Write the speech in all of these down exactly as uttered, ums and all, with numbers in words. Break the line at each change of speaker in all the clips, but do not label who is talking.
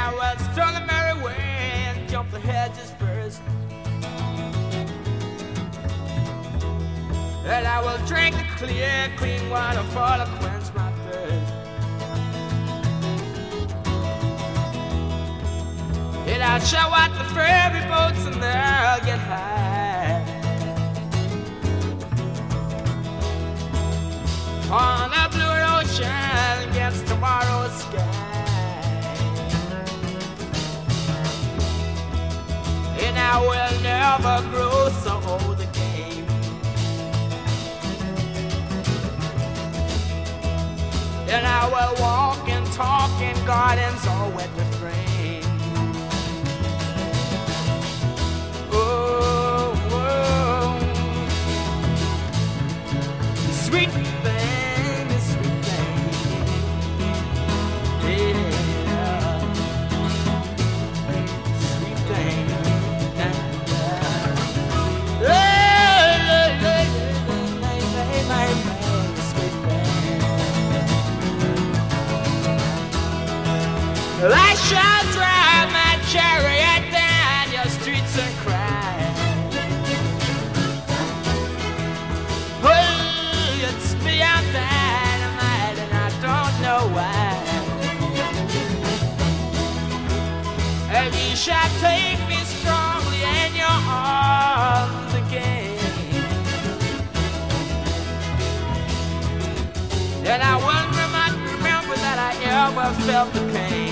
I will stroll the merry way and jump the hedges first. And I will drink the clear, clean water for to quench my thirst. And I'll show out the ferry boats and they'll get high on the blue ocean against tomorrow's sky. And I will never grow so old again. And I will walk and talk in gardens all wet with rain. Oh, oh. Sweet thing, sweet thing. Yeah. Sweet thing. Hey, hey, hey, hey, hey, hey, hey, sweet thing. Well, I shall drive my chariot down your streets and cry. Oh, it's beyond dynamite and I don't know why. And you shall take me strongly in your arms again. And I will not remember that I ever felt the pain.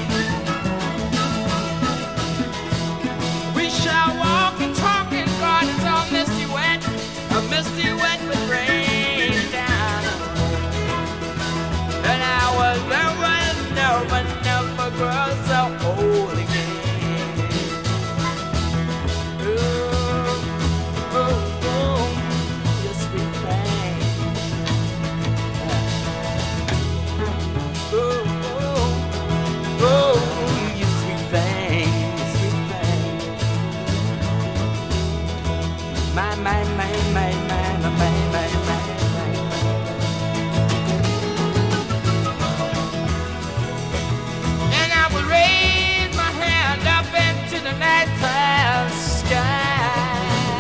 We shall walk and talk in gardens all misty wet, a misty wet with rain down. And I will never, never, never grow so old again. Ooh, ooh, ooh, you sweet thing. Ooh, ooh, ooh, you sweet thing, you sweet thing. My, my, my, my, my, my, my, my, my, my. And I will raise my hand up into the nighttime sky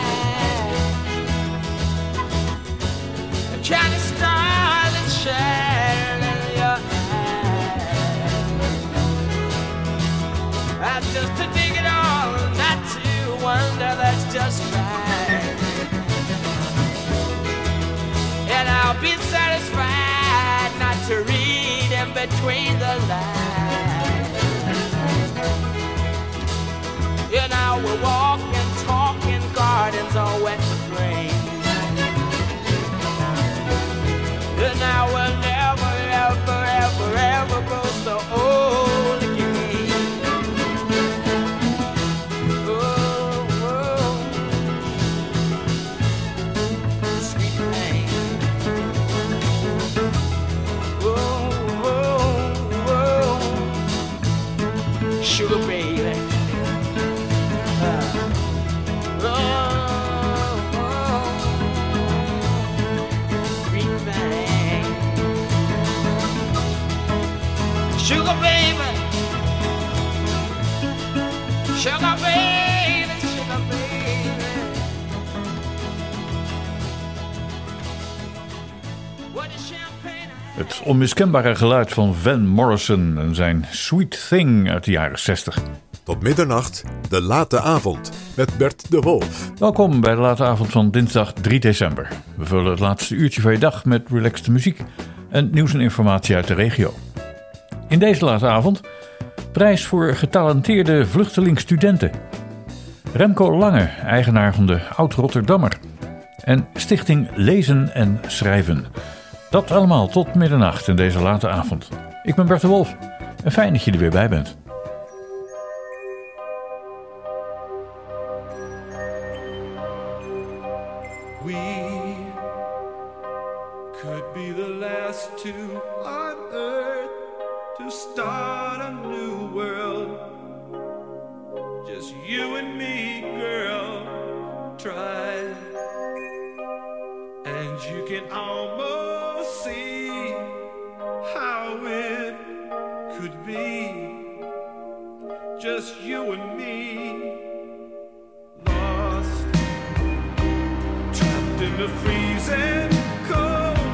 and try to start and shine in your eyes. I just to dig it all, not to wonder, that's just right. And I'll be satisfied not to read in between the lines. And I will walk and talk in gardens all wet with rain. And I will never, ever, ever, ever grow so old again. Oh, oh, sweet thing. Oh, oh, oh, sugar baby. Uh, oh, oh, sweet thing. Sugar baby, sugar baby, sugar baby. What is champagne?
Het onmiskenbare geluid van Van Morrison en zijn Sweet Thing uit de jaren zestig.
Tot middernacht, de late avond, met Bert de Wolf.
Welkom bij de late avond van dinsdag drie december. We vullen het laatste uurtje van je dag met relaxte muziek en nieuws en informatie uit de regio. In deze late avond prijs voor getalenteerde vluchtelingstudenten. Remco Lange, eigenaar van de Oud-Rotterdammer. En Stichting Lezen en Schrijven. Dat allemaal tot middernacht in deze late avond. Ik ben Bert de Wolf en fijn dat je er weer bij bent.
We could be the last two on earth to start a new world. Just you and me, girl. Try, and you can almost see how it could be. just you and me. Lost, trapped in the freezing cold,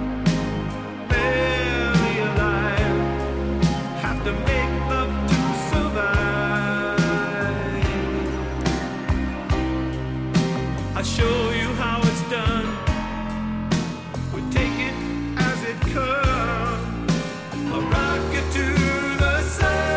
barely alive, have to make love to survive. I'll show you how it's done. We take it as it comes. I'll rock you to the sun.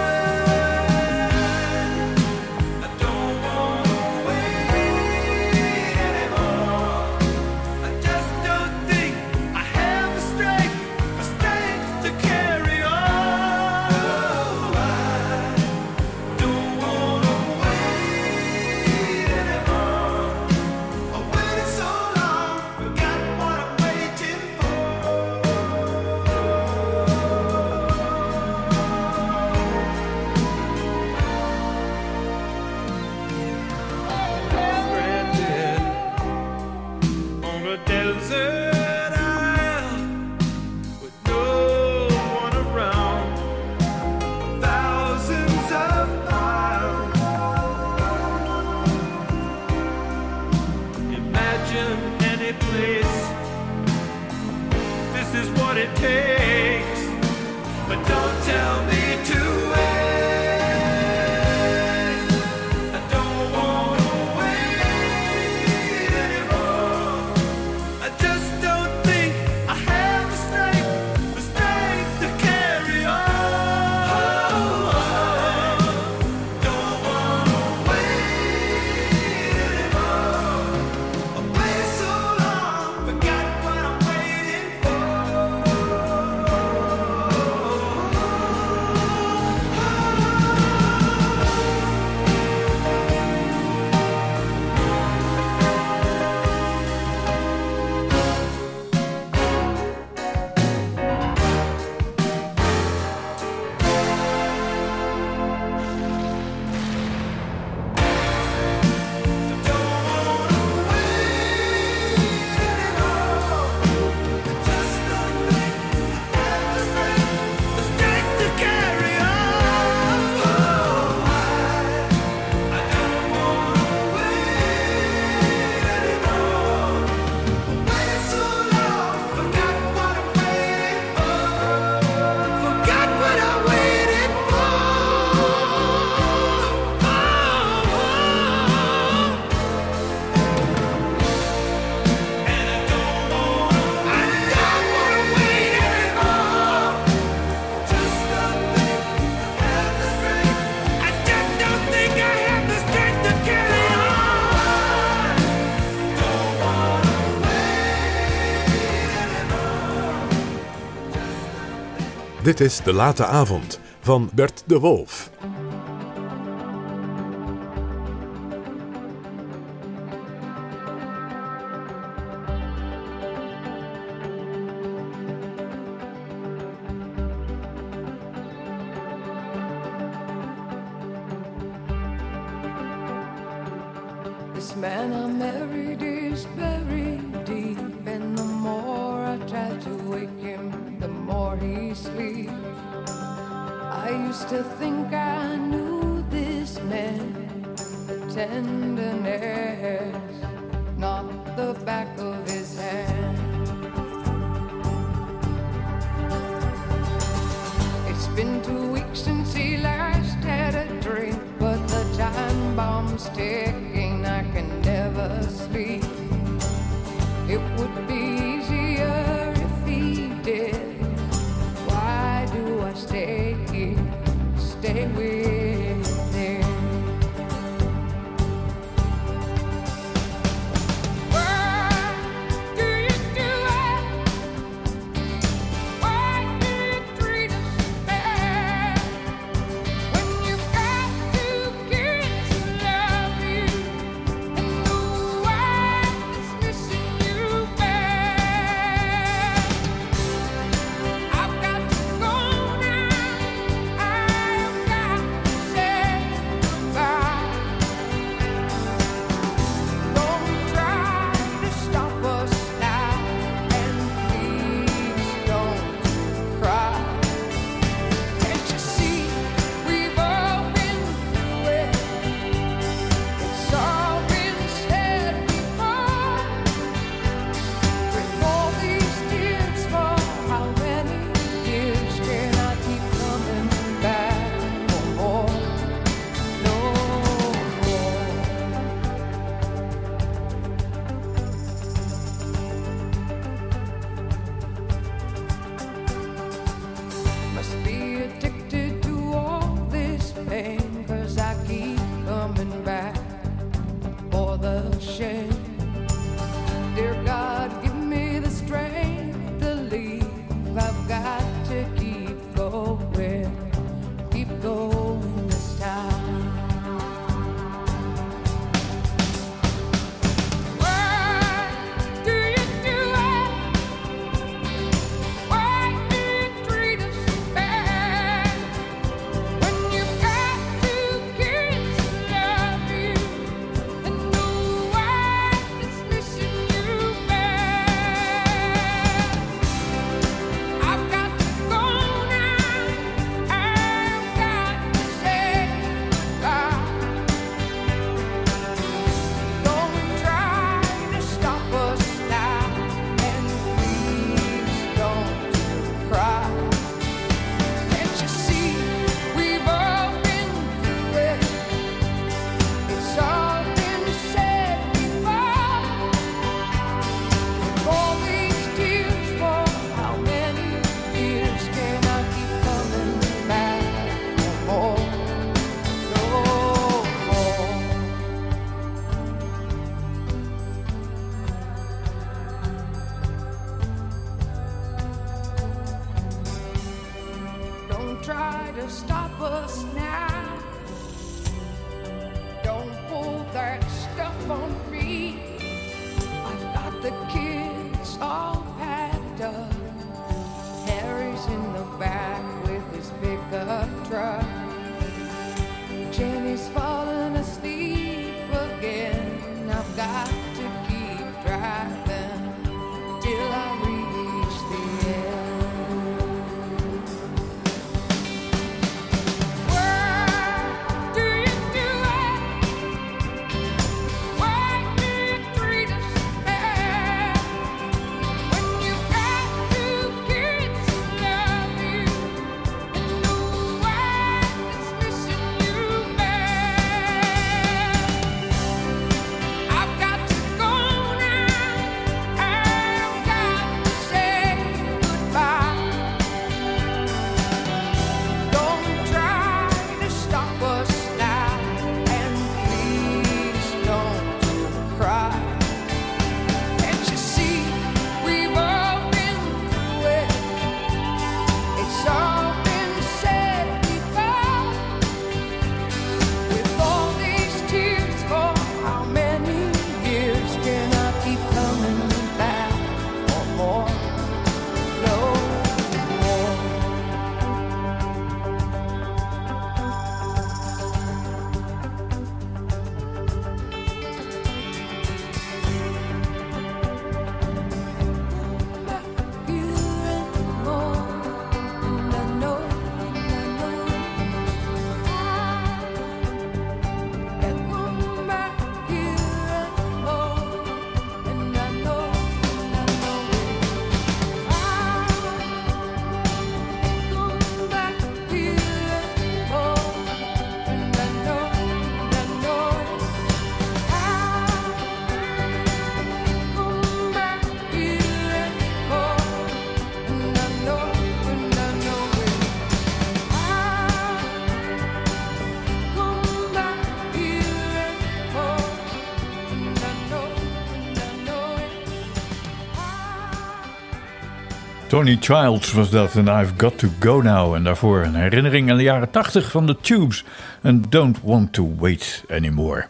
Dit is De Late Avond van Bert de Wolf.
This man I married is buried deep, and the more I try to wake him, the more he sleeps. I used to think I knew this man, the tenderness, not the back of his hand. It's been two weeks since he last had a drink, but the time bomb's ticking, I can never sleep. It would be easier if he did. Why do I stay here, stay with him? Why do you do it? Why do you treat us bad? When you've got two kids who love you, and the wife that's missing you bad. I've got to go now. I've got go in this town. Why do you do it? Why do you treat us bad? When you've got two kids who love you and no wife that's missing you bad. I've got to go now. I've got to say goodbye. Don't try to stop us now, and please don't you cry. Can't you see we've all been through it? It's all been said before. With all these tears for how many years can I keep coming back for more? No more. Don't try to stop us now. Don't pull that stuff on me. I've got the kids all packed up. Harry's in the back with his pickup truck. Jenny's falling asleep again. I've got to keep driving till I reach the end. Why do you do it? Why do you treat us bad? When you've got two kids who love you and no wife that's missing you bad. I've got to go now. I've got to say goodbye. Don't try to stop us now, and please don't you cry. Can't you see we've all been through it? It's all been said before. With all these tears for how many years can I keep coming back for more? No more. Back here and more, and I know, and I know I can come back here and more, and I know, and I know I can come back here and more, and I know, and I know I come back here and more, and I know, and I know it. I come back here and more, and I know, and I know it.
Tony Childs was dat en I've Got To Go Now. En daarvoor een herinnering aan de jaren tachtig van de Tubes. En Don't Want To Wait Anymore.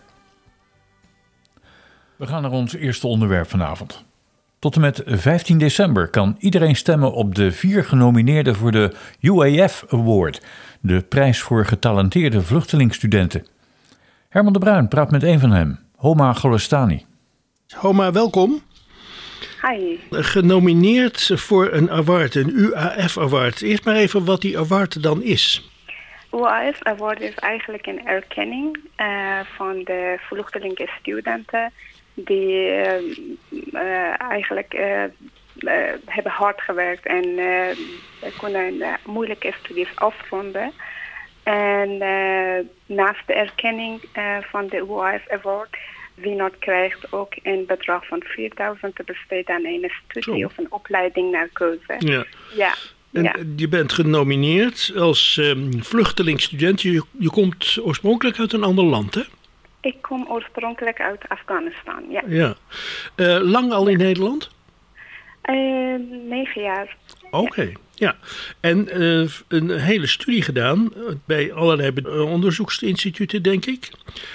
We gaan naar ons eerste onderwerp vanavond. Tot en met vijftien december kan iedereen stemmen op de vier genomineerden voor de U A F Award. De prijs voor getalenteerde vluchtelingstudenten. Herman de Bruin praat met een van hem, Homa Golestani.
Homa, welkom.
Hi.
Genomineerd voor een award, een U A F Award. Eerst maar even wat die award dan is.
U A F Award is eigenlijk een erkenning uh, van de vluchtelingen studenten die uh, uh, eigenlijk uh, uh, hebben hard gewerkt en uh, kunnen uh, moeilijke studies afronden. En uh, naast de erkenning uh, van de U A F Award, winnaar krijgt ook een bedrag van vierduizend te besteden aan een studie Zo. of een opleiding naar keuze.
Ja.
Ja.
En
ja.
je bent genomineerd als um, vluchtelingstudent. Je, je komt oorspronkelijk uit een ander land, hè?
Ik kom oorspronkelijk uit Afghanistan, ja.
ja. Uh, lang al in Nederland?
Uh, negen jaar.
Oké. Okay. Ja. Ja, en uh, een hele studie gedaan bij allerlei onderzoeksinstituten, denk ik.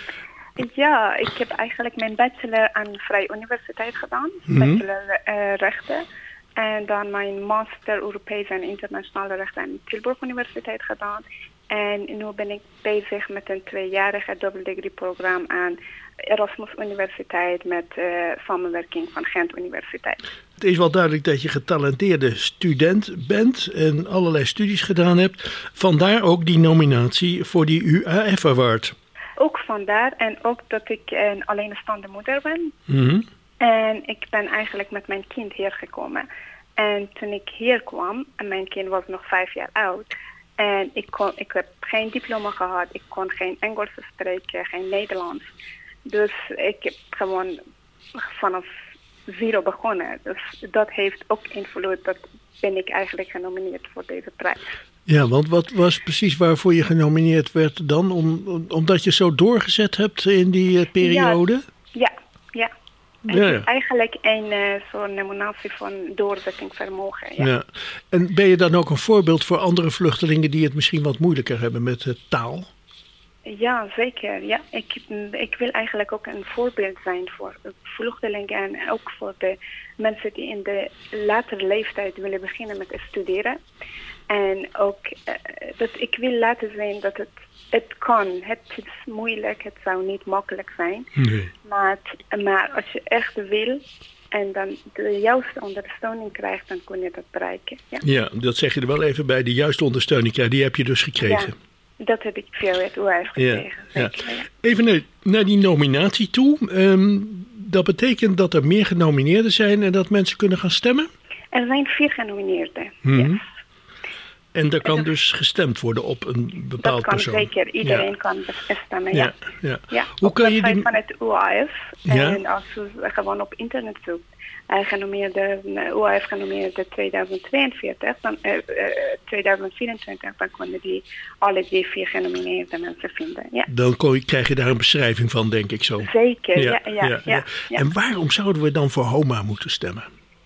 Ja, ik heb eigenlijk mijn bachelor aan Vrije Universiteit gedaan, mm-hmm. bachelor uh, rechten. En dan mijn master Europees en internationale rechten aan Tilburg Universiteit gedaan. En nu ben ik bezig met een tweejarige double degree programma aan Erasmus Universiteit met uh, samenwerking van Gent Universiteit.
Het is wel duidelijk dat je getalenteerde student bent en allerlei studies gedaan hebt. Vandaar ook die nominatie voor die U A F Award.
Ook vandaar en ook dat ik een alleenstaande moeder ben.
Mm-hmm.
En ik ben eigenlijk met mijn kind hier gekomen. En toen ik hier kwam, en mijn kind was nog vijf jaar oud. En ik, kon, ik heb geen diploma gehad, ik kon geen Engels spreken, geen Nederlands. Dus ik heb gewoon vanaf zero begonnen. Dus dat heeft ook invloed, dat ben ik eigenlijk genomineerd voor deze prijs.
Ja, want wat was precies waarvoor je genomineerd werd dan? Om, om, omdat je zo doorgezet hebt in die uh, periode?
Ja, ja. ja.
ja,
Het
ja.
is eigenlijk een uh, zo'n nominatie van doorzettingsvermogen. Ja.
Ja. En ben je dan ook een voorbeeld voor andere vluchtelingen die het misschien wat moeilijker hebben met uh, taal?
Ja, zeker. Ja, ik, ik wil eigenlijk ook een voorbeeld zijn voor vluchtelingen en ook voor de mensen die in de latere leeftijd willen beginnen met studeren. En ook uh, dat ik wil laten zien dat het, het kan. Het is moeilijk, het zou niet makkelijk zijn.
Nee.
Maar, het, maar als je echt wil en dan de juiste ondersteuning krijgt, dan kun je dat bereiken. Ja,
ja, dat zeg je er wel even bij. De juiste ondersteuning, ja, die heb je dus gekregen.
Ja, dat heb ik via het U A F gekregen.
Ja, ja.
Zeker, ja.
Even naar, naar die nominatie toe. Um, dat betekent dat er meer genomineerden zijn en dat mensen kunnen gaan stemmen?
Er zijn vier genomineerden,
mm-hmm.
yes.
En er kan dus gestemd worden op een bepaald
dat
persoon.
Dat kan zeker. Iedereen
ja.
kan stemmen, ja.
ja, ja.
ja
Hoe
op
kan
de
je
site
die...
van het U A F.
Ja.
En als je gewoon op internet zoekt, uh, genomineerde, U A F genomineerde tweeduizend tweeënveertig, dan, uh, uh, tweeduizend vierentwintig, dan kunnen die alle die vier genomineerde mensen vinden. Ja.
Dan je, krijg je daar een beschrijving van, denk ik zo.
Zeker, ja. ja, ja,
ja,
ja, ja.
En waarom zouden we dan voor HOMA moeten stemmen?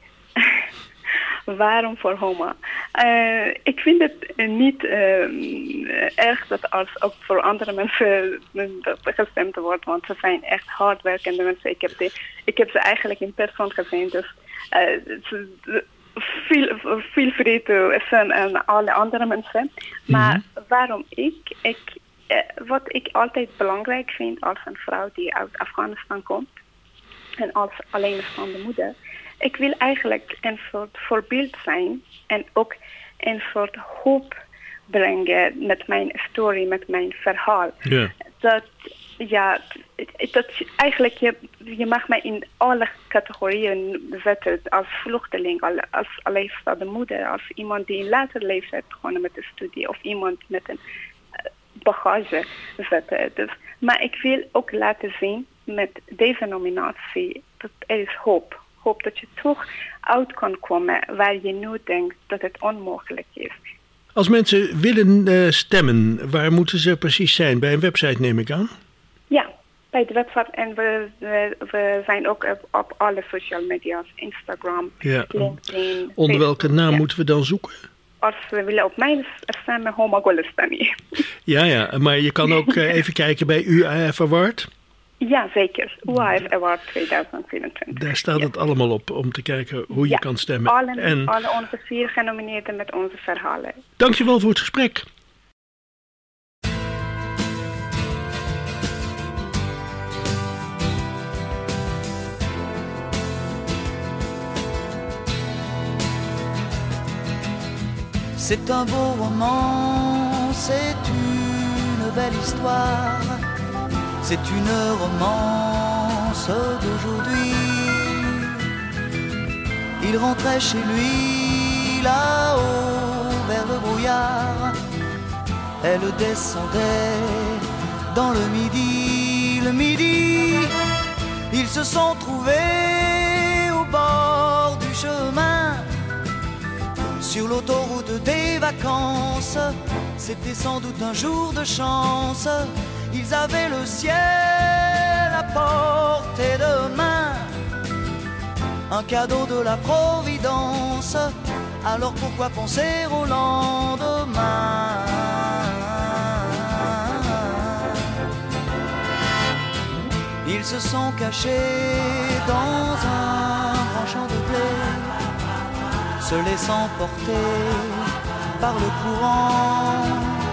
Waarom voor HOMA? Uh, ik vind het niet uh, erg dat als ook voor andere mensen dat gestemd wordt, want ze zijn echt hardwerkende mensen. Ik heb, de, ik heb ze eigenlijk in persoon gezien, dus uh, ze, veel, veel vrede zijn aan alle andere mensen. Maar mm-hmm. waarom ik? ik uh, wat ik altijd belangrijk vind als een vrouw die uit Afghanistan komt en als alleenstaande moeder, ik wil eigenlijk een soort voorbeeld zijn en ook een soort hoop brengen met mijn story, met mijn verhaal.
Ja.
Dat, ja, dat eigenlijk, je, je mag mij in alle categorieën zetten, als vluchteling, als alleenstaande moeder, als iemand die in later leeftijd begonnen met de studie of iemand met een bagage zetten. Dus, maar ik wil ook laten zien met deze nominatie dat er is hoop. Hoop dat je toch uit kan komen waar je nu denkt dat het onmogelijk is.
Als mensen willen uh, stemmen, waar moeten ze precies zijn? Bij een website neem ik aan?
Ja, bij de website. En we, we, we zijn ook op, op alle social media's. Instagram,
ja.
LinkedIn.
Onder welke naam
ja.
moeten we dan zoeken?
Als we willen op mij stemmen, HOMA Golestani.
Ja, ja, maar je kan ook uh, even kijken bij U A F Award.
Ja, zeker. U A F Award tweeduizend vierentwintig.
Daar staat
ja.
het allemaal op om te kijken hoe je
ja,
kan stemmen.
Alle,
en...
alle onze vier genomineerden met onze verhalen.
Dankjewel voor het gesprek.
C'est un beau roman, c'est une belle histoire. C'est une romance d'aujourd'hui. Il rentrait chez lui là-haut vers le brouillard. Elle descendait dans le midi, le midi. Ils se sont trouvés au bord du chemin. Sur l'autoroute des vacances, c'était sans doute un jour de chance. Ils avaient le ciel à portée de main, un cadeau de la Providence. alors pourquoi penser au lendemain? Ils se sont cachés dans un grand champ de blé, se laissant porter par le courant,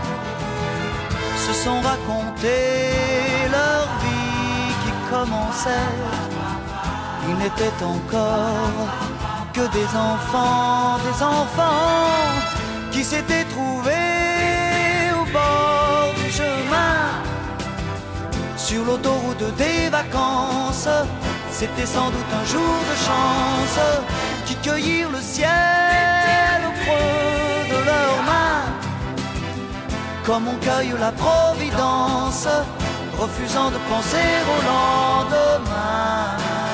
se sont racontés leur vie qui commençait. Ils n'étaient encore que des enfants, des enfants qui s'étaient trouvés au bord du chemin, sur l'autoroute des vacances. C'était sans doute un jour de chance qui cueillirent le ciel au creux de leurs mains, comme on cueille la providence, refusant de penser au lendemain.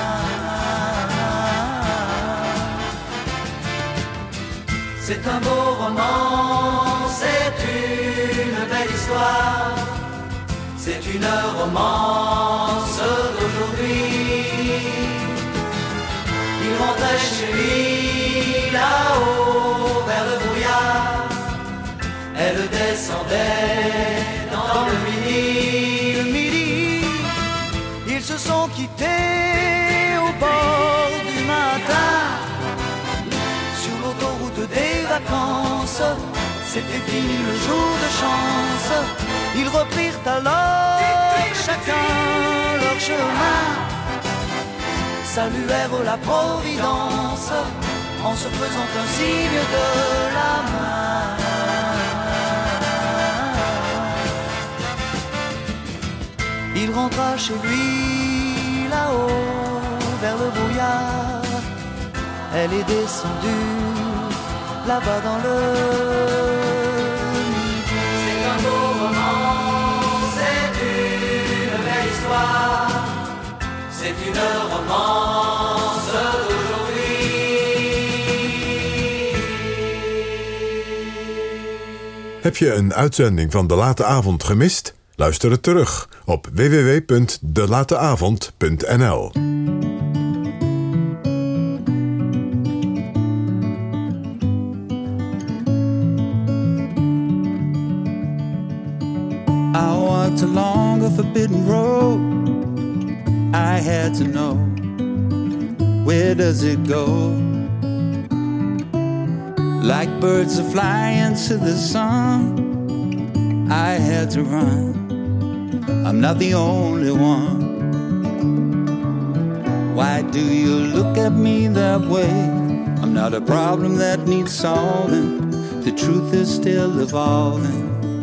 C'est un beau roman, c'est une belle histoire, c'est une romance d'aujourd'hui. Il rentrait chez lui là-haut vers le brouillard, elle descendait dans le midi. Le midi, ils se sont quittés au bord du matin, sur l'autoroute des vacances. C'était fini le jour de chance. Ils reprirent alors chacun leur chemin, saluèrent la providence en se faisant un signe de la main. Il rentra chez lui là-haut vers le brouillard, elle est descendue là-bas dans le midi. C'est un beau roman, c'est une belle histoire, c'est une romance d'aujourd'hui.
Heb je een uitzending van De Late Avond gemist? Luister het terug op w w w punt de late avond punt n l.
I walked along a forbidden road. I had to know, where does it go? Like birds that fly into the sun, I had to run. I'm not the only one. Why do you look at me that way? I'm not a problem that needs solving. The truth is still evolving.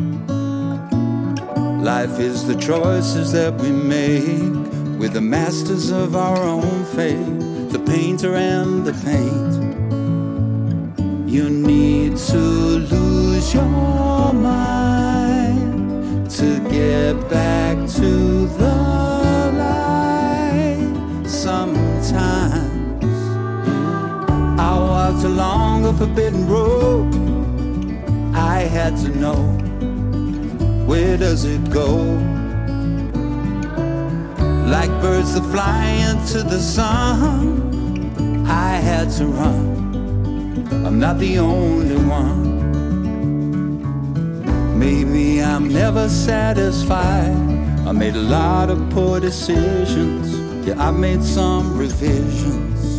Life is the choices that we make. We're the masters of our own fate, the painter and the paint. You need to lose your mind to get back to the light. Sometimes I walked along a forbidden road. I had to know, where does it go? Like birds that fly into the sun, I had to run. I'm not the only one. Maybe I'm never satisfied. I made a lot of poor decisions. Yeah, I made some revisions,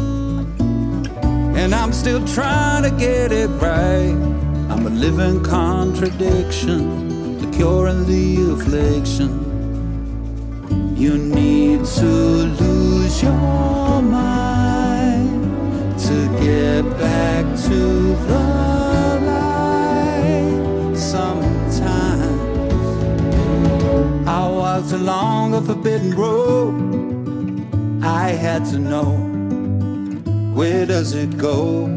and I'm still trying to get it right. I'm a living contradiction, the cure and the affliction. You need to lose your mind to get back to the light. Sometimes I walked along a forbidden road. I had to know, where does it go?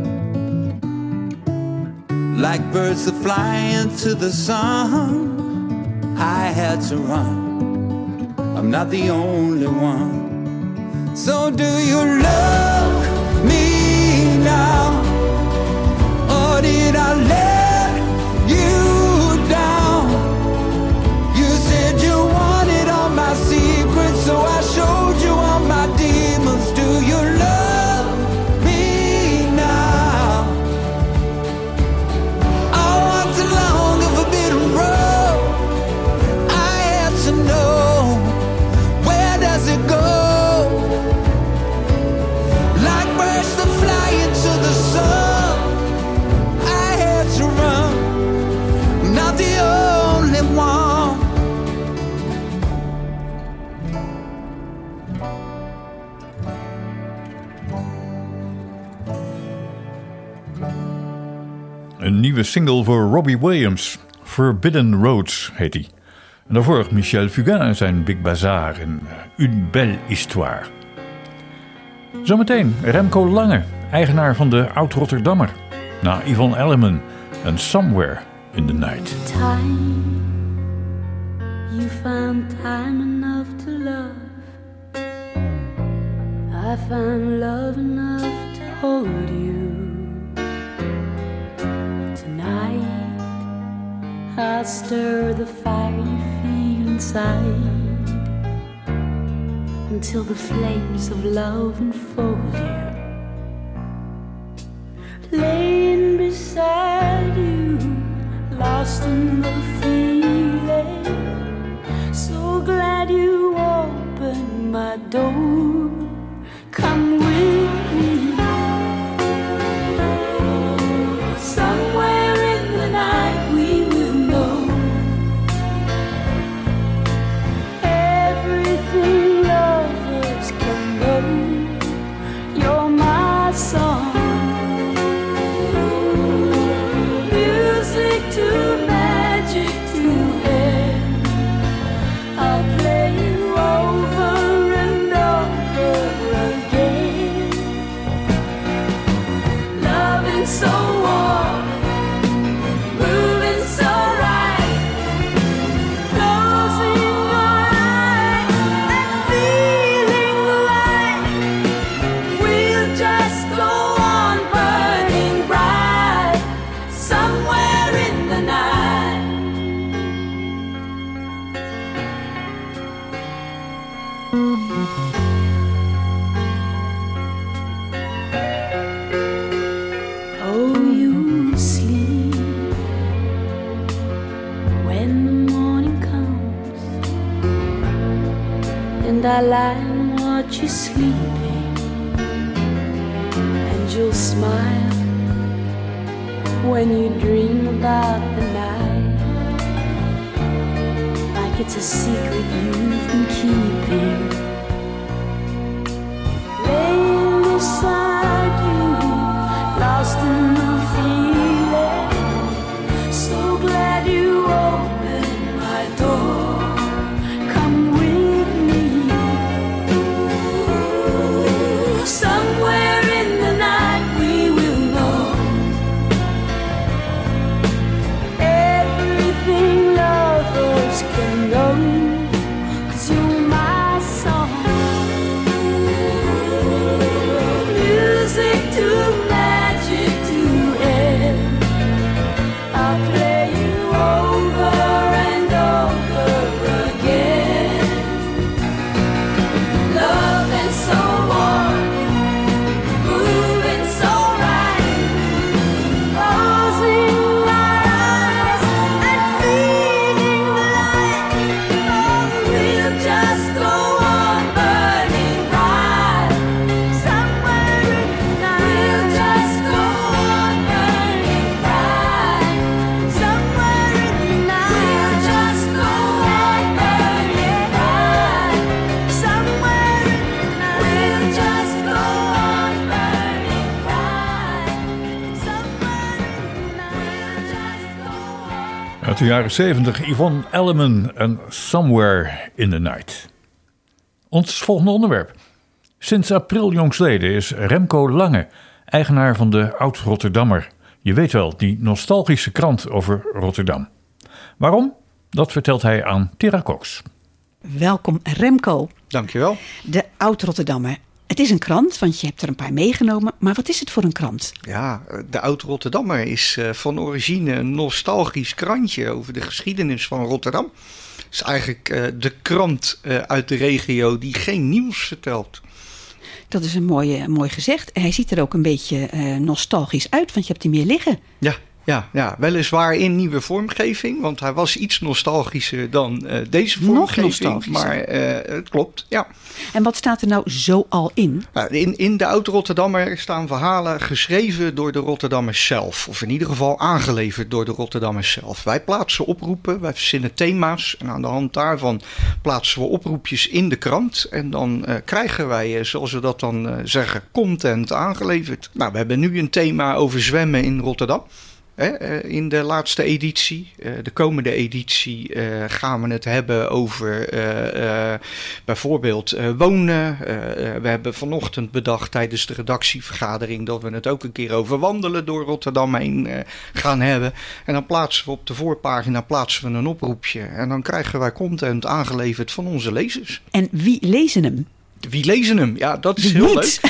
Like birds that fly into the sun, I had to run. I'm not the only one. So do you love me now, or did I let you down? You said you wanted all my secrets, so I showed you all my demons. Do you love me now,
nieuwe single voor Robbie Williams. Forbidden Roads heet hij. En daarvoor Michel Fugain en zijn Big Bazaar en Une Belle Histoire. Zometeen Remco Lange, eigenaar van de Oud-Rotterdammer. Na Yvonne Elliman en Somewhere in the Night.
Time, you found time enough to love. I found love enough to hold you. Tonight, I'll stir the fire you feel inside until the flames of love enfold you. Laying beside you, lost in the feeling. So glad you opened my door. Come with me. Somewhere in the night we will know everything lovers can know. You're my song. To magic to end, I'll play you over and over again. Loving so warm, moving so right, closing your eyes and feeling the light. We'll just go on burning bright somewhere in the night. Oh, you sleep when the morning comes, and I lie and watch you sleeping, and you'll smile when you dream about the night, like it's a secret you've been keeping. Laying beside you, lost in the feeling. So glad you opened my door. Come with me. Somewhere in the night we will know everything lovers can know, 'cause you're my song. Music to magic to end. I'll play you over and over again. Love is so warm, moving so right, closing my eyes and feeling the light. Oh, we'll just go on burning bright somewhere in the night. We'll just go on burning bright somewhere in the night. We'll just go on burning bright somewhere in the night. We'll just go on burning bright somewhere in the night. We'll just go on.
Uit de jaren zeventig Yvonne Elliman en Somewhere in the Night. Ons volgende onderwerp. Sinds april jongstleden is Remco Lange eigenaar van de Oud-Rotterdammer. Je weet wel, die nostalgische krant over Rotterdam. Waarom? Dat vertelt hij aan Tera Cox.
Welkom Remco,
Dankjewel.
de Oud-Rotterdammer. Het is een krant, want je hebt er een paar meegenomen. Maar wat is het voor een krant?
Ja, de Oud-Rotterdammer is uh, van origine een nostalgisch krantje over de geschiedenis van Rotterdam. Het is eigenlijk uh, de krant uh, uit de regio die geen nieuws vertelt.
Dat is een mooi, mooi gezegd. Hij ziet er ook een beetje uh, nostalgisch uit, want je hebt hem hier liggen.
Ja, ja, ja, weliswaar in nieuwe vormgeving, want hij was iets nostalgischer dan uh, deze vormgeving.
Nog nostalgischer.
Maar uh, het klopt, ja.
En wat staat er nou zo al in?
Nou, in, in de Oud-Rotterdammer staan verhalen geschreven door de Rotterdammers zelf. Of in ieder geval aangeleverd door de Rotterdammers zelf. Wij plaatsen oproepen, wij verzinnen thema's. En aan de hand daarvan plaatsen we oproepjes in de krant. En dan uh, krijgen wij, uh, zoals we dat dan uh, zeggen, content aangeleverd. Nou, we hebben nu een thema over zwemmen in Rotterdam. Hè, in de laatste editie. Uh, de komende editie uh, gaan we het hebben over uh, uh, bijvoorbeeld uh, wonen. Uh, uh, we hebben vanochtend bedacht tijdens de redactievergadering dat we het ook een keer over wandelen door Rotterdam heen uh, gaan hebben. En dan plaatsen we op de voorpagina plaatsen we een oproepje. En dan krijgen wij content aangeleverd van onze lezers.
En wie lezen hem?
Wie lezen hem? Ja, dat is heel leuk.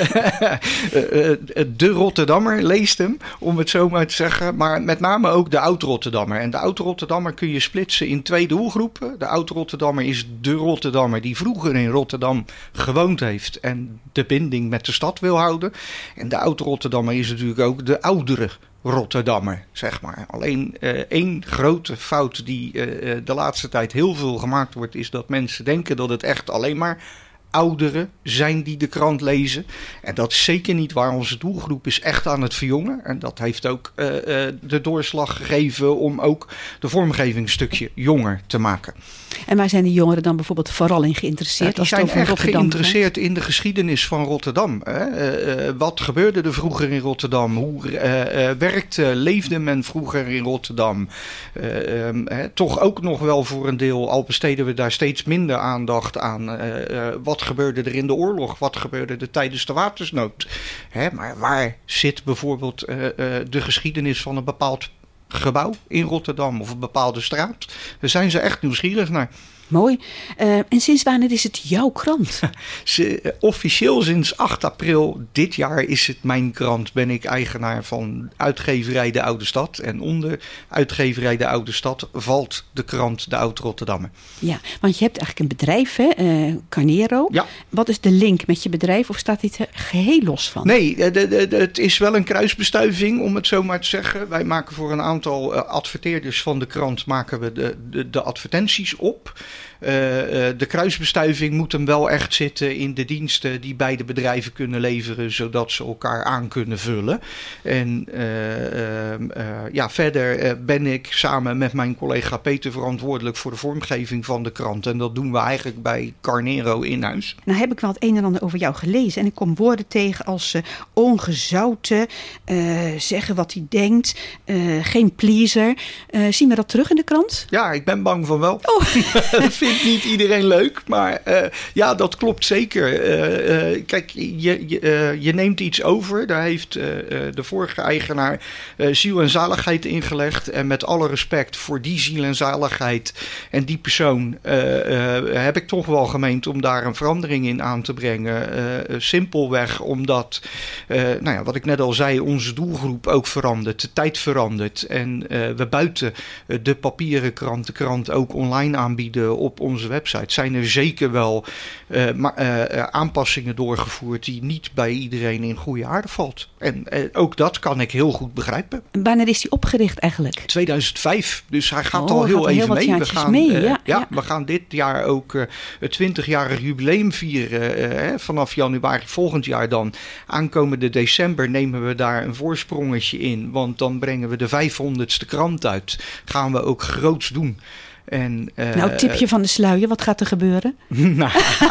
De Rotterdammer leest hem, om het zo maar te zeggen. Maar met name ook de Oud-Rotterdammer. En de Oud-Rotterdammer kun je splitsen in twee doelgroepen. De Oud-Rotterdammer is de Rotterdammer die vroeger in Rotterdam gewoond heeft en de binding met de stad wil houden. En de Oud-Rotterdammer is natuurlijk ook de oudere Rotterdammer, zeg maar. Alleen uh, één grote fout die uh, de laatste tijd heel veel gemaakt wordt, is dat mensen denken dat het echt alleen maar ouderen zijn die de krant lezen. En dat is zeker niet waar. Onze doelgroep is echt aan het verjongen. En dat heeft ook uh, uh, de doorslag gegeven om ook de vormgeving een stukje jonger te maken.
En waar zijn die jongeren dan bijvoorbeeld vooral in geïnteresseerd?
Ja, die zijn echt geïnteresseerd in de geschiedenis van Rotterdam. Hè? Uh, uh, wat gebeurde er vroeger in Rotterdam? Hoe uh, uh, werkte, leefde men vroeger in Rotterdam? Uh, um, uh, toch ook nog wel voor een deel, al besteden we daar steeds minder aandacht aan. Uh, uh, wat gebeurde er in de oorlog? Wat gebeurde er tijdens de watersnood? Hè? Maar waar zit bijvoorbeeld uh, uh, de geschiedenis van een bepaald gebouw in Rotterdam of een bepaalde straat? Daar zijn ze echt nieuwsgierig naar.
Mooi. Uh, en sinds wanneer is het jouw krant?
Ze, officieel sinds acht april dit jaar is het mijn krant. Ben ik eigenaar van uitgeverij De Oude Stad. En onder uitgeverij De Oude Stad valt de krant De Oud-Rotterdammer.
Ja, want je hebt eigenlijk een bedrijf, hè? Uh, Carnero.
Ja.
Wat is de link met je bedrijf of staat dit er geheel los van?
Nee, de, de, de, het is wel een kruisbestuiving, om het zo maar te zeggen. Wij maken voor een aantal uh, adverteerders van de krant maken we de, de, de advertenties op. Uh, uh, de kruisbestuiving moet hem wel echt zitten in de diensten die beide bedrijven kunnen leveren, zodat ze elkaar aan kunnen vullen. En uh, uh, uh, ja, verder uh, ben ik samen met mijn collega Peter verantwoordelijk voor de vormgeving van de krant. En dat doen we eigenlijk bij Carnero in huis.
Nou heb ik wel het een en ander over jou gelezen. En ik kom woorden tegen als uh, ongezouten, uh, zeggen wat hij denkt, uh, geen pleaser. Uh, zien we dat terug in de krant?
Ja, ik ben bang van wel.
Oh.
Dat vindt niet iedereen leuk, maar uh, ja, dat klopt zeker. Uh, uh, kijk, je, je, uh, je neemt iets over. Daar heeft uh, de vorige eigenaar uh, ziel en zaligheid ingelegd. En met alle respect voor die ziel en zaligheid en die persoon uh, uh, heb ik toch wel gemeend om daar een verandering in aan te brengen. Uh, simpelweg omdat, uh, nou ja, wat ik net al zei, onze doelgroep ook verandert. De tijd verandert. En uh, we buiten uh, de papieren krant, de krant ook online aanbieden op onze website, zijn er zeker wel uh, ma- uh, aanpassingen doorgevoerd die niet bij iedereen in goede aarde valt. En uh, ook dat kan ik heel goed begrijpen.
En wanneer is die opgericht eigenlijk?
tweeduizend vijf, dus hij gaat
oh,
al heel
gaat
even
heel
mee. We gaan,
mee
uh,
ja,
ja,
ja.
we gaan dit jaar ook uh, het twintigjarig jubileum vieren. Uh, hè, vanaf januari volgend jaar dan. Aankomende december nemen we daar een voorsprongetje in, want dan brengen we de vijfhonderdste krant uit. Gaan we ook groots doen. En, uh,
nou, tipje van de sluier, wat gaat er gebeuren?
nou,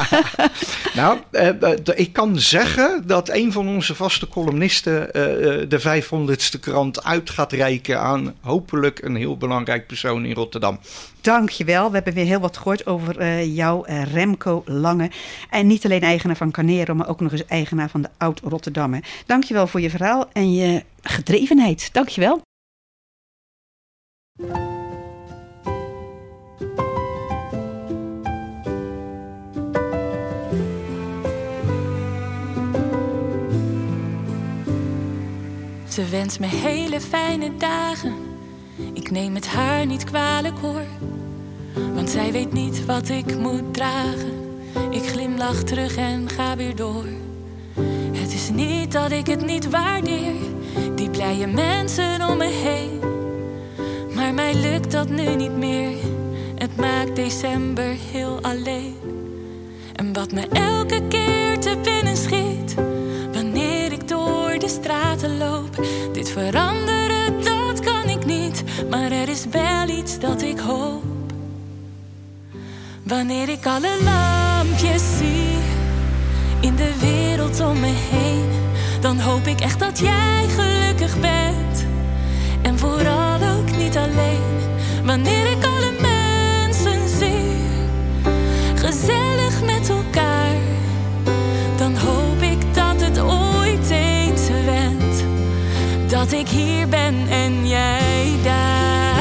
nou uh, uh, ik kan zeggen dat een van onze vaste columnisten uh, uh, de vijfhonderdste krant uit gaat reiken aan hopelijk een heel belangrijk persoon in Rotterdam.
Dankjewel. We hebben weer heel wat gehoord over uh, jou, uh, Remco Lange. En niet alleen eigenaar van Carnero, maar ook nog eens eigenaar van de Oud-Rotterdammer. Dankjewel voor je verhaal en je gedrevenheid. Dankjewel.
Ze wenst me hele fijne dagen. Ik neem het haar niet kwalijk hoor. Want zij weet niet wat ik moet dragen. Ik glimlach terug en ga weer door. Het is niet dat ik het niet waardeer. Die blije mensen om me heen. Maar mij lukt dat nu niet meer. Het maakt december heel alleen. En wat me elke keer te binnen schiet, wanneer ik door de straten loop. Dit veranderen, dat kan ik niet. Maar er is wel iets dat ik hoop. Wanneer ik alle lampjes zie in de wereld om me heen, dan hoop ik echt dat jij gelukkig bent. En vooral ook niet alleen, wanneer ik alle mensen zie, gezellig met elkaar, dan hoop ik dat het ooit eens wendt, dat ik hier ben en jij daar.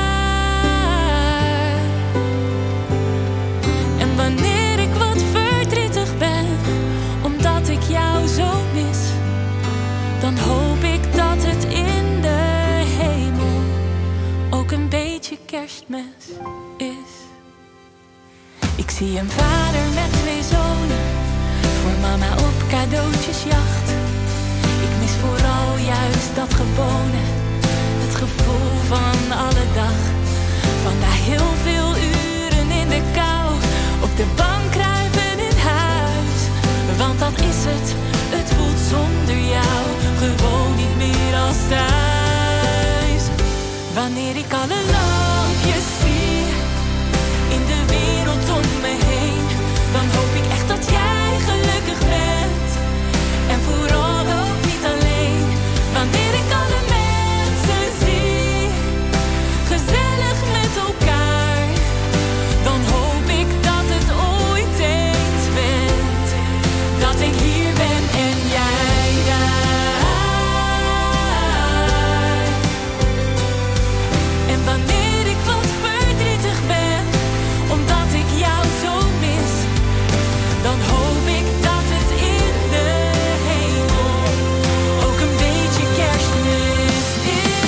En wanneer ik wat verdrietig ben, omdat ik jou zo mis, dan hoop ik dat het in de hemel ook een beetje Kerstmis is. Ik zie een vader met twee zonen, voor mama op cadeautjesjacht. Ik mis vooral juist dat gewone, het gevoel van alle dag. Van na heel veel uren in de kou, op de bank kruipen in huis. Want dat is het, het voelt zonder jou gewoon niet meer als thuis. Wanneer ik alle lampjes zie in de wereld om me heen, dan hoop ik echt dat jij gelukkig bent. En vooral ook niet alleen, wanneer ik alle mensen zie, gezellig met elkaar, dan hoop ik dat het ooit eens wendt, dat ik hier ben en jij daar. En wanneer ik wat verdrietig ben, omdat ik jou zo mis, dan hoop ik dat het in de hemel ook een beetje Kerstmis is.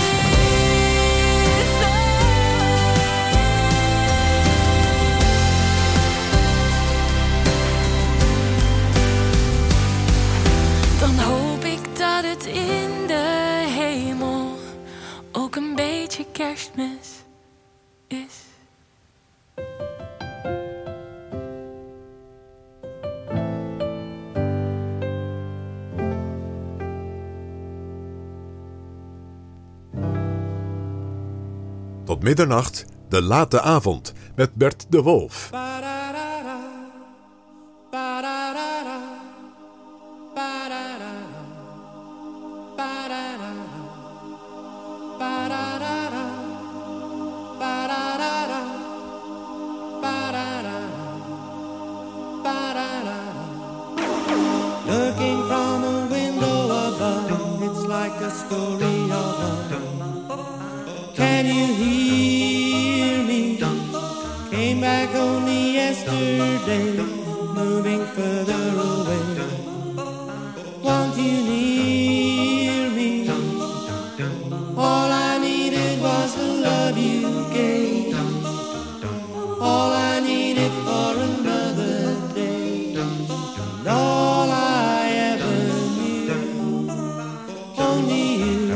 Dan hoop ik dat het in de hemel ook een beetje Kerstmis is.
Tot middernacht, de late avond met Bert de Wolf.
Looking from a window above, it's like a story of love. Can you hear me? Came back only yesterday, moving further away. Want you near me? All I needed was the love you gave. All I needed for another day. And all I ever knew, only you.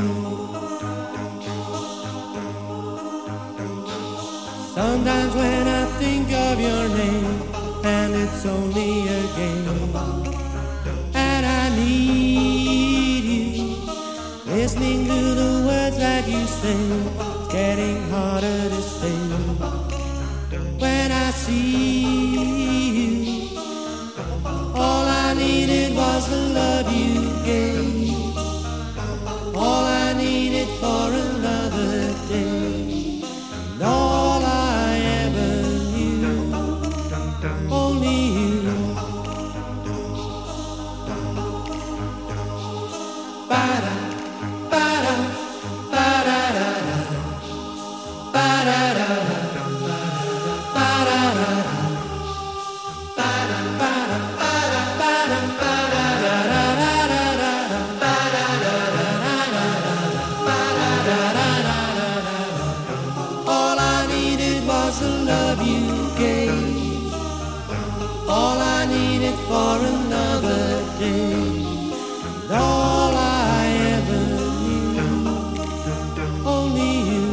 Sometimes when I think of your name, and it's only a game, and I need you, listening to the words that you sing, it's getting harder to stay. When I see you, all I needed was the love you gave. All I needed for another day. And all I ever knew, only you. Ba-da, ba-da, ba-da-da-da, ba-da-da-da, ba-da-da-da, all I needed was the love you gave. All I needed for another day. And all I ever knew, only you.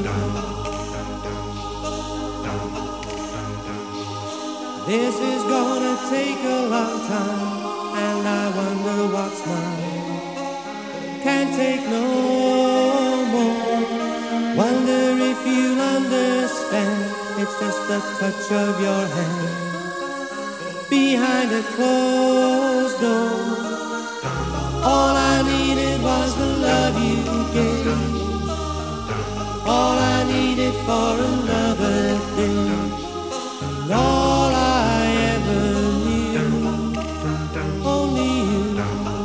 This is gonna take a long time, and I wonder what's mine. Can't take no more. Wonder if you'll understand. It's just the touch of your hand behind a closed door. All I needed was the love you gave. all I needed for another day, and all I ever knew, only you.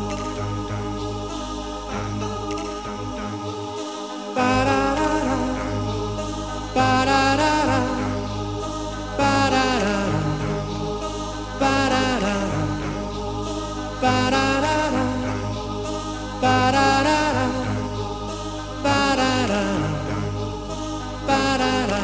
Ba-da-da-da, ba-da-da-da, ba-da-da-da, ba-da-da-da, ba-da-da-da, ba-da-da-da, ba-da-da-da, ba-da-da-da.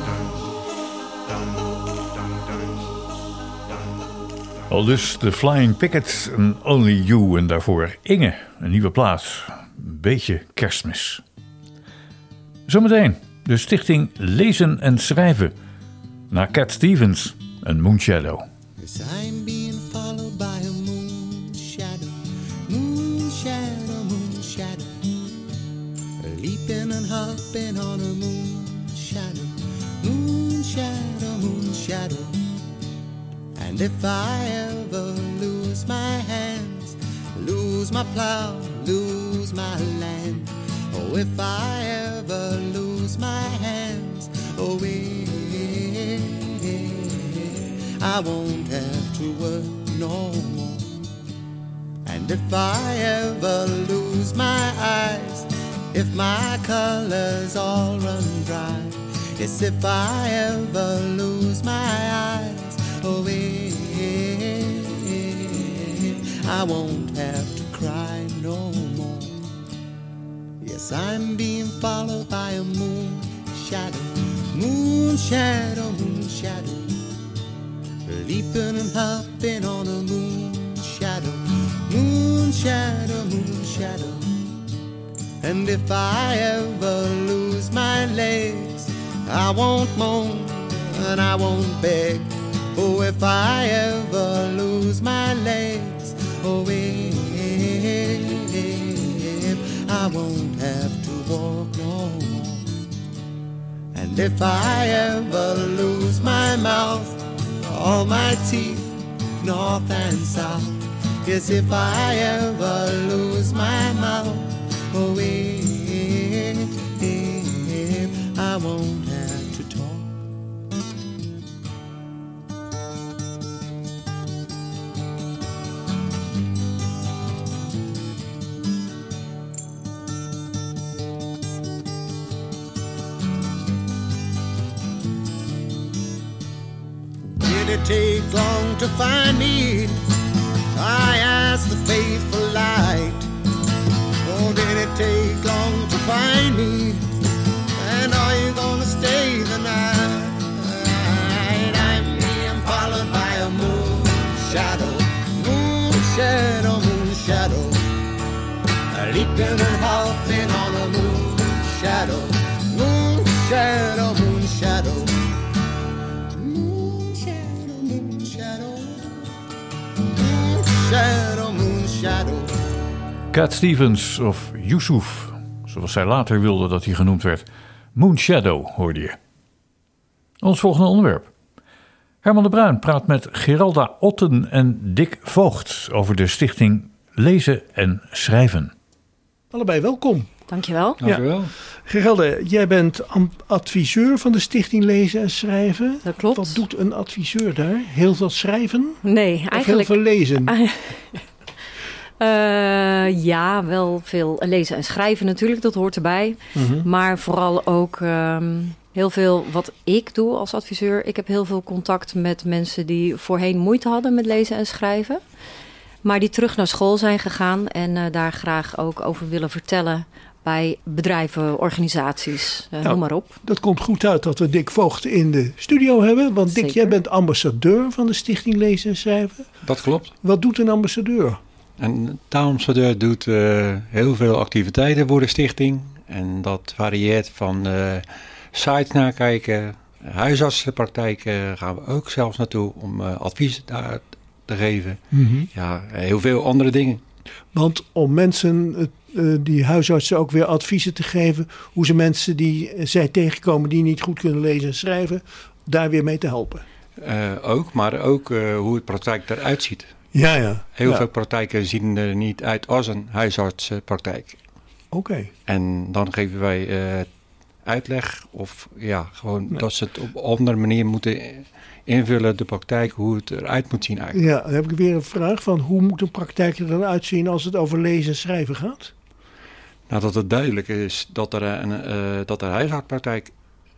Al dus de Flying Pickets en Only You en daarvoor Inge, een nieuwe plaat. Een beetje Kerstmis. Zometeen de stichting Lezen en Schrijven. Naar Cat Stevens en Moonshadow.
Yes, I'm being followed by a moon shadow, moon shadow, moon shadow, leaping and hopping on a moon shadow, moon shadow, moon shadow. And if I ever lose my hands, lose my plow, lose my land, oh, if I ever lose my hands, oh, eh, I won't have to work no more. And if I ever lose my eyes, if my colors all run dry, yes, if I ever lose my eyes, oh, eh, I won't have to cry no more. Yes, I'm being followed by a moon shadow, moon shadow, moon shadow, leaping and hopping on a moon shadow, moon shadow, moon shadow. And if I ever lose my legs, I won't moan and I won't beg. Oh, if I ever lose my legs, oh, if I won't have to walk no more. And if I ever lose my mouth, all my teeth, north and south, yes, if I ever lose my mouth, oh, if I won't have to talk. Did it take long to find me? I asked the faithful light. Oh, did it take long to find me? And are you gonna stay the night? I'm being followed by a moon shadow, moon shadow, moon shadow, leaping and hopping on a moon shadow, moon shadow, moon shadow. Shadow, moon shadow.
Cat Stevens of Yusuf, zoals zij later wilde dat hij genoemd werd. Moonshadow hoorde je. Ons volgende onderwerp. Herman de Bruin praat met Geralda Otten en Dick Voogd over de stichting Lezen en Schrijven.
Allebei welkom.
Dankjewel.
Ja. Geralda, jij bent am- adviseur van de stichting Lezen en Schrijven.
Dat klopt.
Wat doet een adviseur daar? Heel veel schrijven?
Nee,
of
eigenlijk...
heel veel lezen?
Uh, ja, wel veel lezen en schrijven natuurlijk, dat hoort erbij.
Mhm.
Maar vooral ook um, heel veel wat ik doe als adviseur. Ik heb heel veel contact met mensen die voorheen moeite hadden met lezen en schrijven. Maar die terug naar school zijn gegaan en uh, daar graag ook over willen vertellen bij bedrijven, organisaties, uh,
Nou,
noem maar op.
Dat komt goed uit dat we Dick Voogd in de studio hebben. Want Dick,
Zeker.
jij bent ambassadeur van de stichting Lezen en Schrijven.
Dat klopt.
Wat doet een ambassadeur?
En de ambassadeur doet uh, heel veel activiteiten voor de stichting. En dat varieert van uh, sites nakijken, huisartsenpraktijken gaan we ook zelfs naartoe om uh, advies daar te geven.
Mm-hmm.
Ja, heel veel andere dingen.
Want om mensen, uh, die huisartsen ook weer adviezen te geven, hoe ze mensen die zij tegenkomen die niet goed kunnen lezen en schrijven, daar weer mee te helpen.
Uh, ook, maar ook uh, hoe het praktijk eruit ziet.
Ja, ja.
Heel
ja.
veel praktijken zien er niet uit als een huisartsenpraktijk.
Oké. Okay.
En dan geven wij uh, uitleg. Of ja, gewoon nee. dat ze het op een andere manier moeten invullen, de praktijk, hoe het eruit moet zien eigenlijk.
Ja, dan heb ik weer een vraag van hoe moet een praktijk er dan uitzien als het over lezen en schrijven gaat?
Nou, dat het duidelijk is dat er een, uh, dat er huisartspraktijk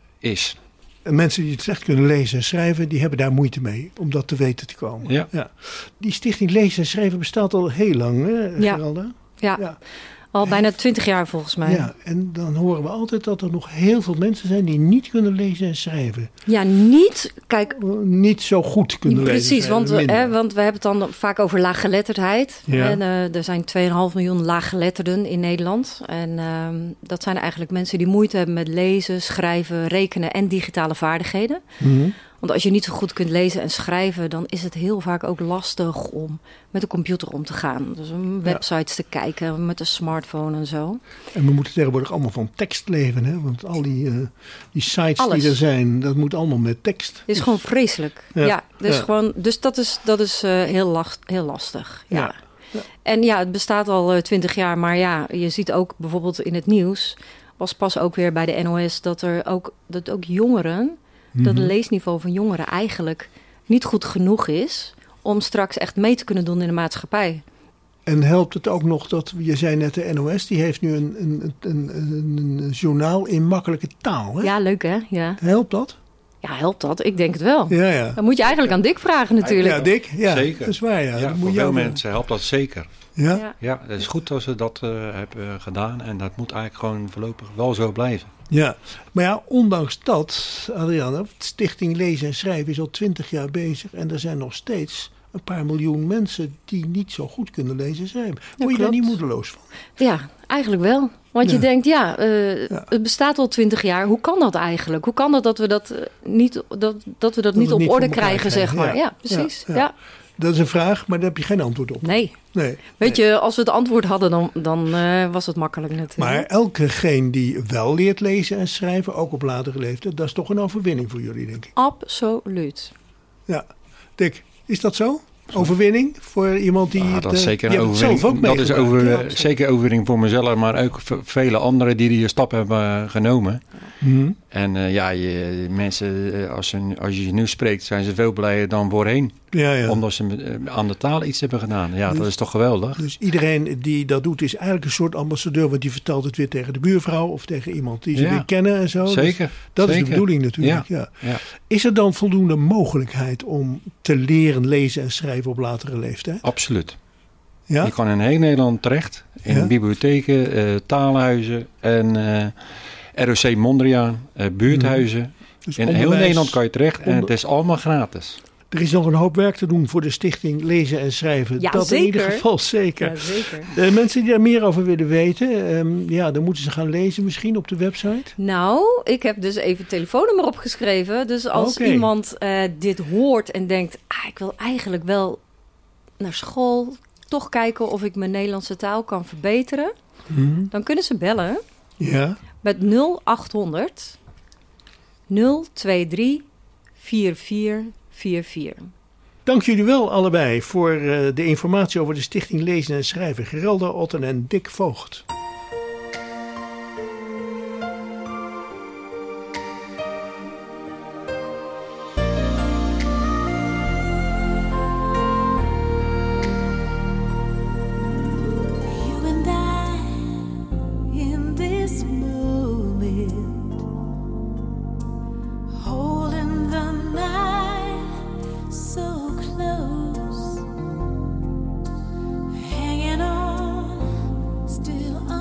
is.
En mensen die het slecht kunnen lezen en schrijven, die hebben daar moeite mee om dat te weten te komen.
Ja.
Ja. Die stichting Lezen en Schrijven bestaat al heel lang, hè, Geralda?
Ja. ja, al bijna twintig jaar volgens mij.
Ja, en dan horen we altijd dat er nog heel veel mensen zijn die niet kunnen lezen en schrijven.
Ja, niet, kijk...
Niet zo goed kunnen
precies,
lezen en
schrijven. Precies, want, want we hebben het dan vaak over laaggeletterdheid.
Ja.
En, uh, er zijn twee komma vijf miljoen laaggeletterden in Nederland. En uh, dat zijn eigenlijk mensen die moeite hebben met lezen, schrijven, rekenen en digitale vaardigheden.
Mm-hmm.
Want als je niet zo goed kunt lezen en schrijven, dan is het heel vaak ook lastig om met de computer om te gaan. Dus om websites ja. te kijken, met een smartphone en zo.
En we moeten tegenwoordig allemaal van tekst leven, hè? Want al die, uh, die sites
Alles.
die er zijn, dat moet allemaal met tekst.
Het is gewoon vreselijk. Ja, ja dus,
ja.
Gewoon, dus dat is, dat is uh, heel, last, heel lastig. Ja. Ja. Ja. En ja, het bestaat al twintig uh, jaar, maar ja, je ziet ook bijvoorbeeld in het nieuws, was pas ook weer bij de N O S, dat er ook, dat ook jongeren, dat het leesniveau van jongeren eigenlijk niet goed genoeg is om straks echt mee te kunnen doen in de maatschappij.
En helpt het ook nog dat, je zei net de N O S, die heeft nu een, een, een, een, een journaal in makkelijke taal. Hè?
Ja, leuk hè? Ja.
Helpt dat?
Ja, helpt dat? Ik denk het wel.
Ja, ja.
Dan moet je eigenlijk aan Dick vragen natuurlijk.
Ja, Dick. Ja,
zeker.
Dat is waar. Ja.
Ja,
dat
voor
moet
veel
jou
mensen helpt dat zeker.
Ja? Ja.
Ja, het is goed dat ze dat uh, hebben gedaan en dat moet eigenlijk gewoon voorlopig wel zo blijven.
Ja, maar ja, ondanks dat, Adriana, Stichting Lezen en Schrijven is al twintig jaar bezig en er zijn nog steeds een paar miljoen mensen die niet zo goed kunnen lezen en schrijven. Word je daar niet moedeloos van?
Ja, eigenlijk wel. Want
ja.
je denkt, ja, uh, ja, het bestaat al twintig jaar. Hoe kan dat eigenlijk? Hoe kan dat dat we dat uh, niet, dat, dat we dat, dat niet op niet orde krijgen, krijgen, zeg maar. Ja, ja precies. Ja, ja. Ja.
Dat is een vraag, maar daar heb je geen antwoord op.
Nee.
nee.
Weet nee. je, als we het antwoord hadden, dan, dan uh, was het makkelijk natuurlijk.
Maar elkegeen die wel leert lezen en schrijven, ook op latere leeftijd, dat is toch een overwinning voor jullie, denk ik.
Absoluut.
Ja. Dick, is dat zo? Overwinning voor iemand die...
Ah, dat is
het,
zeker een overwinning. Dat is over, ja, zeker een overwinning voor mezelf, maar ook voor vele anderen die die stap hebben genomen.
Mm-hmm.
En uh, ja, je, mensen, als, ze, als je ze nu spreekt, zijn ze veel blijer dan voorheen.
Ja, ja.
Omdat ze uh, aan de taal iets hebben gedaan. Ja, dus, dat is toch geweldig.
Dus iedereen die dat doet is eigenlijk een soort ambassadeur, want die vertelt het weer tegen de buurvrouw of tegen iemand die ze ja. weer kennen en zo.
Zeker.
Dus dat
zeker.
is de bedoeling natuurlijk. Ja. Ja.
Ja.
Is er dan voldoende mogelijkheid om te leren lezen en schrijven op latere leeftijd?
Absoluut.
Ja?
Je kan in heel Nederland terecht. In
ja?
bibliotheken, uh, taalhuizen en uh, R O C Mondriaan, uh, buurthuizen. Mm. Dus in heel Nederland kan je terecht en het is allemaal gratis.
Er is nog een hoop werk te doen voor de Stichting Lezen en Schrijven.
Ja,
dat
zeker.
in ieder geval zeker.
Ja, zeker.
De mensen die daar meer over willen weten, um, ja, dan moeten ze gaan lezen misschien op de website.
Nou, ik heb dus even het telefoonnummer opgeschreven. Dus als
okay.
iemand uh, dit hoort en denkt, ah, ik wil eigenlijk wel naar school, toch kijken of ik mijn Nederlandse taal kan verbeteren.
Hmm.
Dan kunnen ze bellen.
Ja.
Met nul achthonderd nul twee drie vier vier vier vier.
Dank jullie wel allebei voor uh, de informatie over de Stichting Lezen en Schrijven. Geralda Otten en Dick Voogd.
Still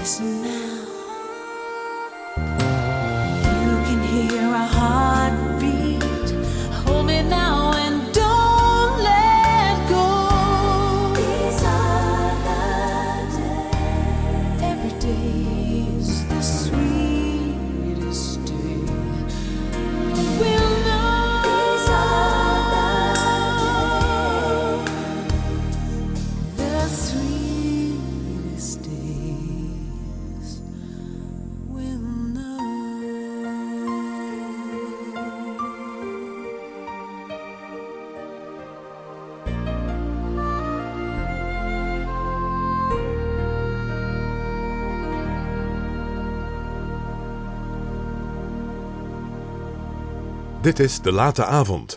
Listen now. You can hear a heartbeat. Hold me now and don't let go. These are the days. Every day is the sweetest day. We'll know. These are the days. The sweetest days. We'll know.
Dit is De Late Avond.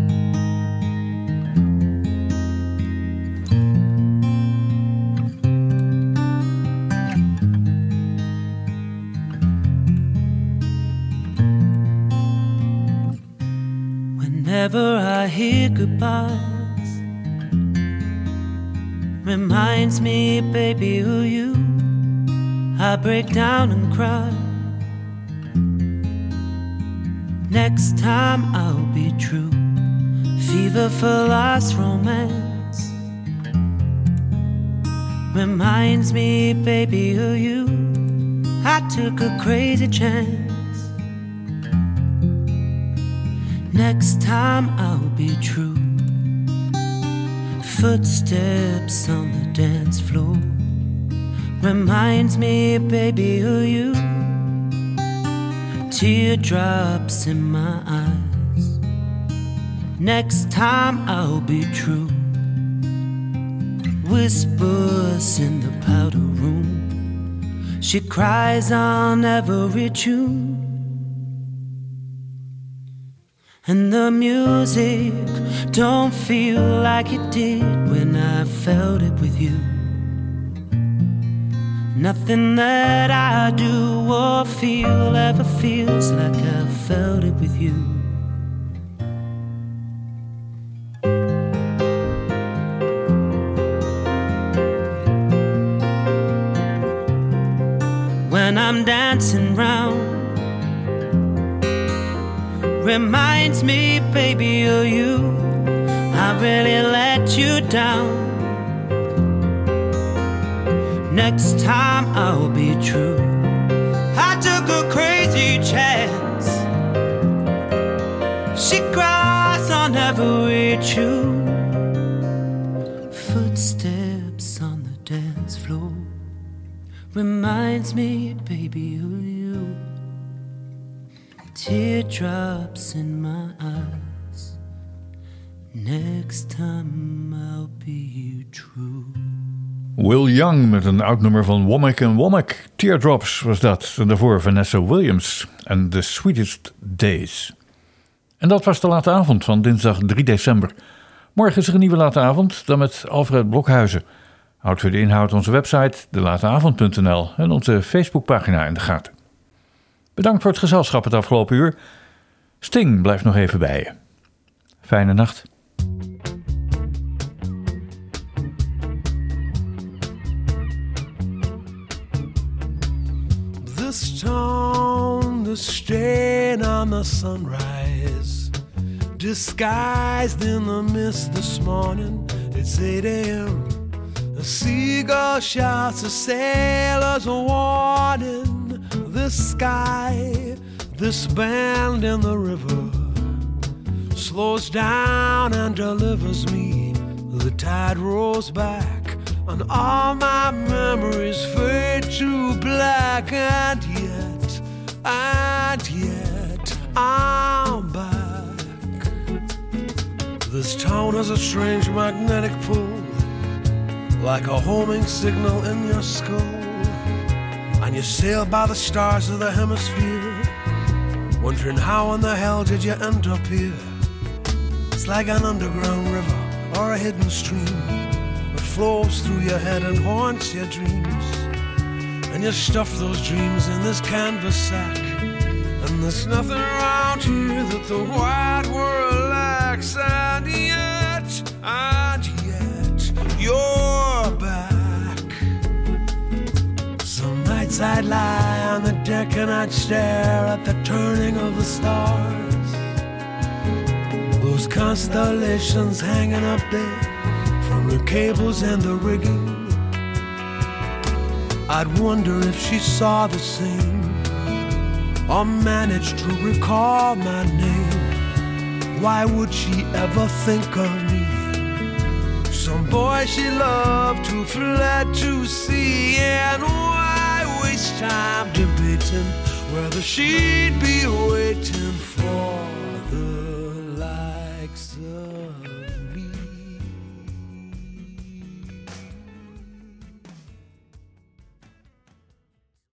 Whenever I hear goodbyes, reminds me, baby, of you. I break down and cry. Next time I'll be true. Fever for last romance. Reminds me, baby, of you. I took a crazy chance. Next time I'll be true. Footsteps on the dance floor. Reminds me, baby, of you. Teardrops in my eyes. Next time I'll be true. Whispers in the powder room. She cries on every tune. And the music don't feel like it did when I felt it with you. Nothing that I do or feel ever feels like I felt it with you. When I'm dancing round, reminds me, baby, of you. I really let you down. Next time I'll be true. I took a crazy chance. She cries on every tune. Footsteps on the dance floor. Reminds me, baby, of you. Teardrops in my eyes. Next time I'll be true.
Will Young met een oud nummer van Womack en Womack. Teardrops was dat. En daarvoor Vanessa Williams en The Sweetest Days. En dat was de late avond van dinsdag drie december. Morgen is er een nieuwe late avond, dan met Alfred Blokhuizen. Houd voor de inhoud onze website de late avond punt n l en onze Facebookpagina in de gaten. Bedankt voor het gezelschap het afgelopen uur. Sting blijft nog even bij je. Fijne nacht.
The stone, the stain on the sunrise, disguised in the mist this morning. It's eight a.m. A seagull shouts a sailor's warning. The sky, this bend in the river, slows down and delivers me. The tide rolls back and all my memories fade to black. And yet, and yet, I'm back. This town has a strange magnetic pull, like a homing signal in your skull. And you sail by the stars of the hemisphere, wondering how in the hell did you end up here. It's like an underground river or a hidden stream that flows through your head and haunts your dreams. And you stuff those dreams in this canvas sack, and there's nothing around here that the wide world lacks. And yet, and yet, you're back. nights I'd lie on the deck and I'd stare at the turning of the stars. Those constellations hanging up there from the cables and the rigging. I'd wonder if she saw the same or managed to recall my name. Why would she ever think of me? Some boy she loved who fled to sea. And why waste time debating whether she'd be waiting for the likes of me?